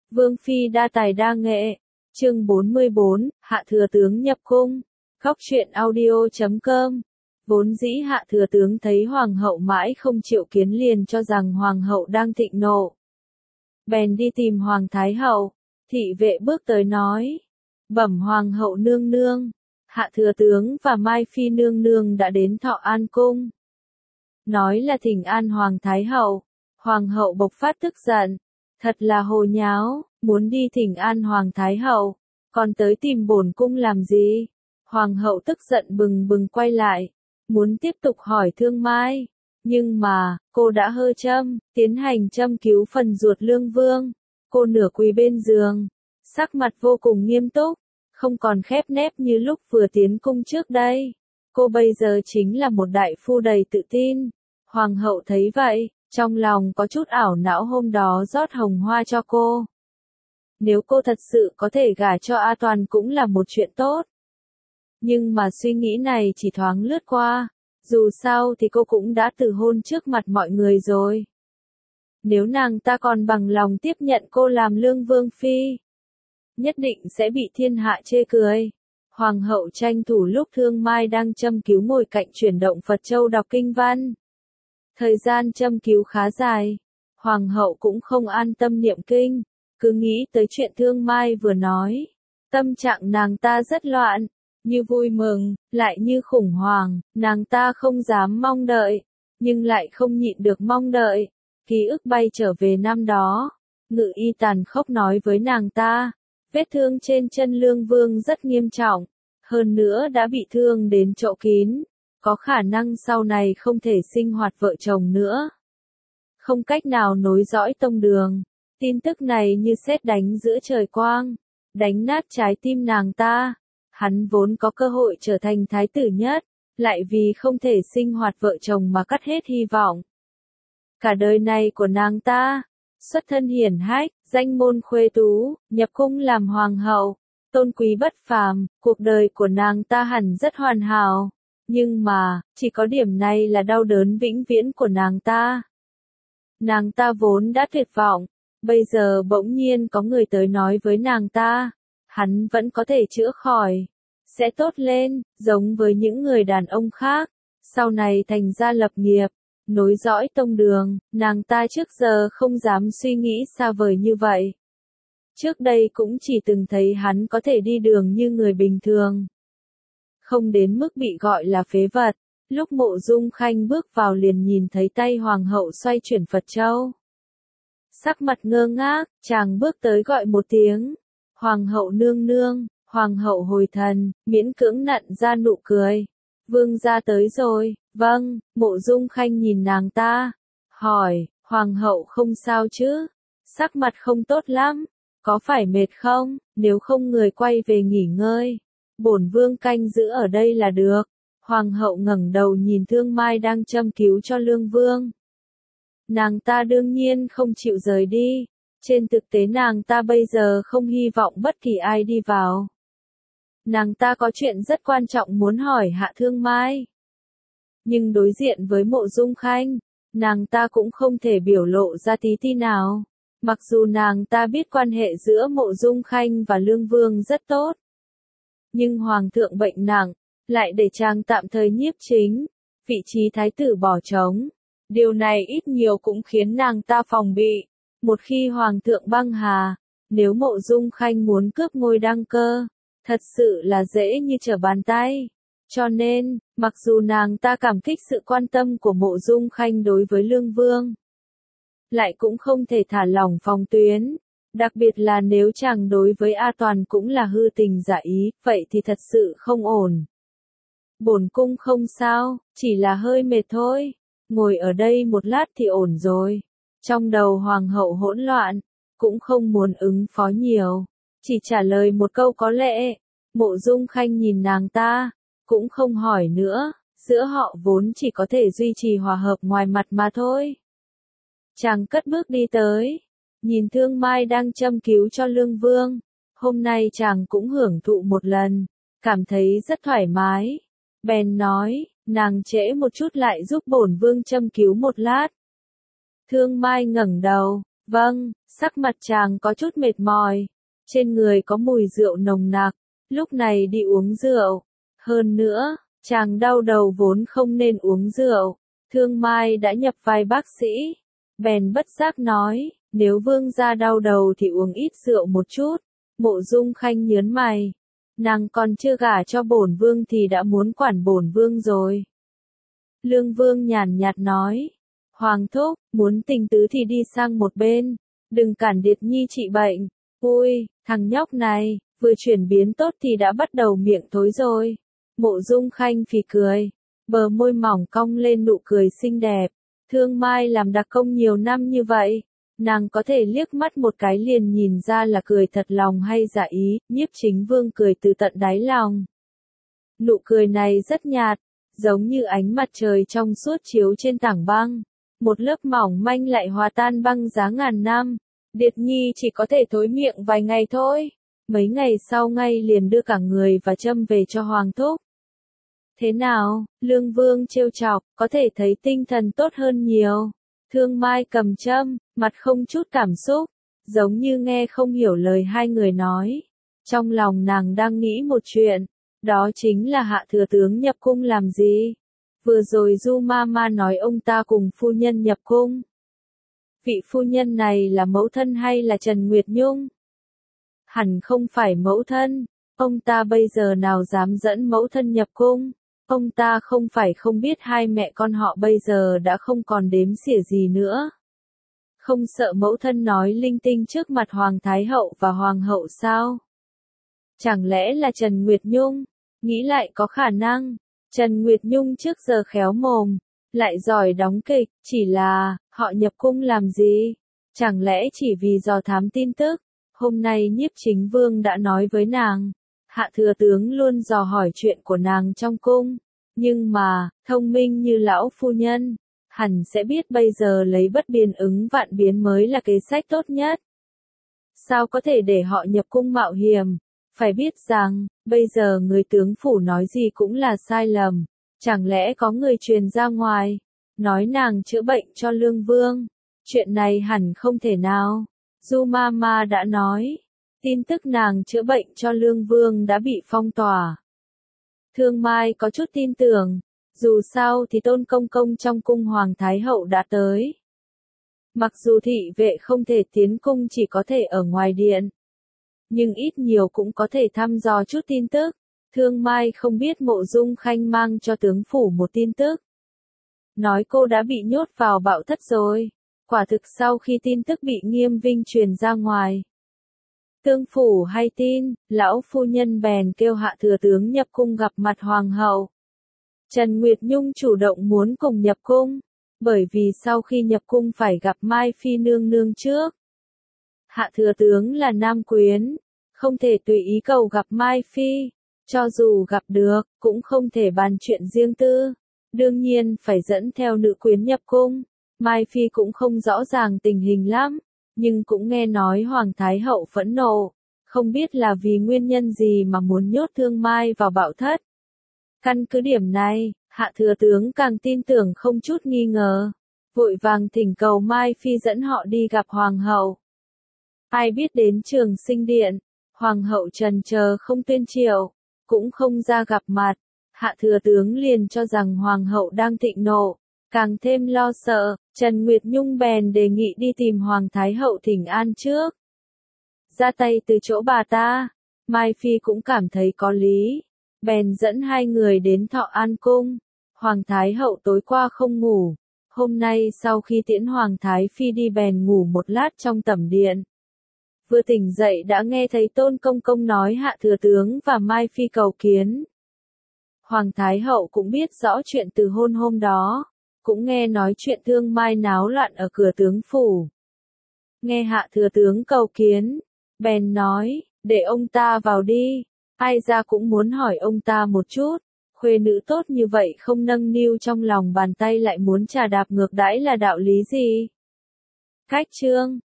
Vương phi đa tài đa nghệ. Chương 44, Hạ thừa tướng nhập cung. Góc truyện audio.com. Vốn dĩ Hạ thừa tướng thấy hoàng hậu mãi không chịu kiến liền cho rằng hoàng hậu đang thịnh nộ. Bèn đi tìm hoàng thái hậu, thị vệ bước tới nói: "Bẩm hoàng hậu nương nương, Hạ thừa tướng và Mai phi nương nương đã đến Thọ An cung." Nói là thỉnh an hoàng thái hậu, hoàng hậu bộc phát tức giận, thật là hồ nháo, muốn đi thỉnh an hoàng thái hậu, còn tới tìm bổn cung làm gì? Hoàng hậu tức giận bừng bừng quay lại, muốn tiếp tục hỏi Thương Mai, nhưng mà, cô đã hơ châm, tiến hành châm cứu phần ruột lương vương. Cô nửa quỳ bên giường, sắc mặt vô cùng nghiêm túc, không còn khép nép như lúc vừa tiến cung trước đây. Cô bây giờ chính là một đại phu đầy tự tin. Hoàng hậu thấy vậy, trong lòng có chút ảo não hôm đó rót hồng hoa cho cô. Nếu cô thật sự có thể gả cho A Toàn cũng là một chuyện tốt. Nhưng mà suy nghĩ này chỉ thoáng lướt qua, dù sao thì cô cũng đã từ hôn trước mặt mọi người rồi. Nếu nàng ta còn bằng lòng tiếp nhận cô làm lương vương phi, nhất định sẽ bị thiên hạ chê cười. Hoàng hậu tranh thủ lúc Thương Mai đang châm cứu ngồi cạnh chuyển động Phật Châu đọc kinh văn. Thời gian châm cứu khá dài, hoàng hậu cũng không an tâm niệm kinh, cứ nghĩ tới chuyện Thương Mai vừa nói. Tâm trạng nàng ta rất loạn, như vui mừng, lại như khủng hoảng, nàng ta không dám mong đợi, nhưng lại không nhịn được mong đợi. Ký ức bay trở về năm đó, Ngự y tàn khốc nói với nàng ta, vết thương trên chân lương vương rất nghiêm trọng, hơn nữa đã bị thương đến chỗ kín, có khả năng sau này không thể sinh hoạt vợ chồng nữa. Không cách nào nối dõi tông đường. Tin tức này như sét đánh giữa trời quang, đánh nát trái tim nàng ta. Hắn vốn có cơ hội trở thành thái tử nhất, lại vì không thể sinh hoạt vợ chồng mà cắt hết hy vọng. Cả đời này của nàng ta, xuất thân hiển hách, danh môn khuê tú, nhập cung làm hoàng hậu, tôn quý bất phàm, cuộc đời của nàng ta hẳn rất hoàn hảo. Nhưng mà, chỉ có điểm này là đau đớn vĩnh viễn của nàng ta. Nàng ta vốn đã tuyệt vọng, bây giờ bỗng nhiên có người tới nói với nàng ta, hắn vẫn có thể chữa khỏi, sẽ tốt lên, giống với những người đàn ông khác, sau này thành gia lập nghiệp, nối dõi tông đường. Nàng ta trước giờ không dám suy nghĩ xa vời như vậy. Trước đây cũng chỉ từng thấy hắn có thể đi đường như người bình thường, không đến mức bị gọi là phế vật. Lúc Mộ Dung Khanh bước vào liền nhìn thấy tay hoàng hậu xoay chuyển Phật Châu. Sắc mặt ngơ ngác, chàng bước tới gọi một tiếng, hoàng hậu nương nương. Hoàng hậu hồi thần, miễn cưỡng nặn ra nụ cười. Vương gia tới rồi. Vâng. Mộ Dung Khanh nhìn nàng ta, hỏi, hoàng hậu không sao chứ? Sắc mặt không tốt lắm, có phải mệt không? Nếu không người quay về nghỉ ngơi, bổn vương canh giữ ở đây là được. Hoàng hậu ngẩng đầu nhìn Thương Mai đang châm cứu cho lương vương. Nàng ta đương nhiên không chịu rời đi. Trên thực tế nàng ta bây giờ không hy vọng bất kỳ ai đi vào. Nàng ta có chuyện rất quan trọng muốn hỏi Hạ Thương Mai. Nhưng đối diện với Mộ Dung Khanh, nàng ta cũng không thể biểu lộ ra tí ti nào. Mặc dù nàng ta biết quan hệ giữa Mộ Dung Khanh và Lương Vương rất tốt. Nhưng Hoàng thượng bệnh nặng, lại để chàng tạm thời nhiếp chính, vị trí thái tử bỏ trống. Điều này ít nhiều cũng khiến nàng ta phòng bị. Một khi Hoàng thượng băng hà, nếu Mộ Dung Khanh muốn cướp ngôi đăng cơ, thật sự là dễ như trở bàn tay. Cho nên, mặc dù nàng ta cảm kích sự quan tâm của Mộ Dung Khanh đối với Lương Vương, lại cũng không thể thả lỏng phòng tuyến. Đặc biệt là nếu chàng đối với A Toàn cũng là hư tình giả ý, vậy thì thật sự không ổn. Bổn cung không sao, chỉ là hơi mệt thôi. Ngồi ở đây một lát thì ổn rồi. Trong đầu hoàng hậu hỗn loạn, cũng không muốn ứng phó nhiều, chỉ trả lời một câu có lẽ. Mộ Dung Khanh nhìn nàng ta, cũng không hỏi nữa, giữa họ vốn chỉ có thể duy trì hòa hợp ngoài mặt mà thôi. Chàng cất bước đi tới, nhìn Thương Mai đang châm cứu cho lương vương. Hôm nay chàng cũng hưởng thụ một lần, cảm thấy rất thoải mái. Bèn nói, nàng trễ một chút lại giúp bổn vương châm cứu một lát. Thương Mai ngẩng đầu, vâng, Sắc mặt chàng có chút mệt mỏi, trên người có mùi rượu nồng nặc, lúc này đi uống rượu. Hơn nữa, chàng đau đầu vốn không nên uống rượu. Thương Mai đã nhập vai bác sĩ, bèn bất giác nói, nếu vương gia đau đầu thì uống ít rượu một chút. Mộ Dung Khanh nhớn mày, nàng còn chưa gả cho bổn vương thì đã muốn quản bổn vương rồi. Lương Vương nhàn nhạt nói, Hoàng thúc, muốn tình tứ thì đi sang một bên, đừng cản Điệt Nhi trị bệnh. Ui, thằng nhóc này, vừa chuyển biến tốt thì đã bắt đầu miệng thối rồi. Mộ Dung Khanh phì cười, bờ môi mỏng cong lên nụ cười xinh đẹp. Thương Mai làm đặc công nhiều năm như vậy, nàng có thể liếc mắt một cái liền nhìn ra là cười thật lòng hay giả ý. Nhiếp Chính Vương cười từ tận đáy lòng. Nụ cười này rất nhạt, giống như ánh mặt trời trong suốt chiếu trên tảng băng. Một lớp mỏng manh lại hòa tan băng giá ngàn năm. Điệt Nhi chỉ có thể thối miệng vài ngày thôi. Mấy ngày sau ngay liền đưa cả người và châm về cho Hoàng thúc. Thế nào, Lương Vương trêu chọc, có thể thấy tinh thần tốt hơn nhiều. Thương Mai cầm châm, mặt không chút cảm xúc, giống như nghe không hiểu lời hai người nói. Trong lòng nàng đang nghĩ một chuyện, đó chính là Hạ thừa tướng nhập cung làm gì? Vừa rồi Du Mama nói ông ta cùng phu nhân nhập cung. Vị phu nhân này là mẫu thân hay là Trần Nguyệt Nhung? Hẳn không phải mẫu thân, ông ta bây giờ nào dám dẫn mẫu thân nhập cung? Ông ta không phải không biết hai mẹ con họ bây giờ đã không còn đếm xỉa gì nữa. Không sợ mẫu thân nói linh tinh trước mặt Hoàng Thái Hậu và Hoàng hậu sao? Chẳng lẽ là Trần Nguyệt Nhung? Nghĩ lại có khả năng. Trần Nguyệt Nhung trước giờ khéo mồm, lại giỏi đóng kịch, chỉ là, họ nhập cung làm gì? Chẳng lẽ chỉ vì dò thám tin tức? Hôm nay Nhiếp Chính Vương đã nói với nàng, Hạ thừa tướng luôn dò hỏi chuyện của nàng trong cung, nhưng mà, thông minh như lão phu nhân, hẳn sẽ biết bây giờ lấy bất biến ứng vạn biến mới là kế sách tốt nhất. Sao có thể để họ nhập cung mạo hiểm? Phải biết rằng, bây giờ người tướng phủ nói gì cũng là sai lầm. Chẳng lẽ có người truyền ra ngoài, nói nàng chữa bệnh cho Lương Vương? Chuyện này hẳn không thể nào. Du Mama đã nói, tin tức nàng chữa bệnh cho Lương Vương đã bị phong tỏa. Thương Mai có chút tin tưởng, dù sao thì Tôn Công Công trong cung Hoàng Thái Hậu đã tới. Mặc dù thị vệ không thể tiến cung chỉ có thể ở ngoài điện, nhưng ít nhiều cũng có thể thăm dò chút tin tức. Thương Mai không biết Mộ Dung Khanh mang cho tướng phủ một tin tức. Nói cô đã bị nhốt vào Bạo Thất rồi. Quả thực sau khi tin tức bị Nghiêm Vinh truyền ra ngoài, tướng phủ hay tin, lão phu nhân bèn kêu Hạ thừa tướng nhập cung gặp mặt Hoàng hậu. Trần Nguyệt Nhung chủ động muốn cùng nhập cung, bởi vì sau khi nhập cung phải gặp Mai Phi nương nương trước. Hạ thừa tướng là nam quyến, không thể tùy ý cầu gặp Mai Phi, cho dù gặp được, cũng không thể bàn chuyện riêng tư, đương nhiên phải dẫn theo nữ quyến nhập cung. Mai Phi cũng không rõ ràng tình hình lắm, nhưng cũng nghe nói Hoàng Thái Hậu phẫn nộ, không biết là vì nguyên nhân gì mà muốn nhốt Thương Mai vào Bạo Thất. Căn cứ điểm này, Hạ thừa tướng càng tin tưởng không chút nghi ngờ, vội vàng thỉnh cầu Mai Phi dẫn họ đi gặp Hoàng hậu. Ai biết đến Trường Sinh Điện, Hoàng hậu trần chờ không tuyên triệu, cũng không ra gặp mặt. Hạ thừa tướng liền cho rằng Hoàng hậu đang thịnh nộ, càng thêm lo sợ. Trần Nguyệt Nhung bèn đề nghị đi tìm Hoàng Thái Hậu thỉnh an trước. Ra tay từ chỗ bà ta, Mai Phi cũng cảm thấy có lý, bèn dẫn hai người đến Thọ An Cung. Hoàng Thái Hậu tối qua không ngủ, hôm nay sau khi tiễn Hoàng Thái Phi đi bèn ngủ một lát trong tẩm điện. Vừa tỉnh dậy đã nghe thấy Tôn Công Công nói Hạ thừa tướng và Mai Phi cầu kiến. Hoàng Thái Hậu cũng biết rõ chuyện từ hôm đó, cũng nghe nói chuyện Thương Mai náo loạn ở cửa tướng phủ. Nghe Hạ thừa tướng cầu kiến, bèn nói, để ông ta vào đi, ai ra cũng muốn hỏi ông ta một chút, khuê nữ tốt như vậy không nâng niu trong lòng bàn tay lại muốn trà đạp ngược đãi là đạo lý gì? Cách chương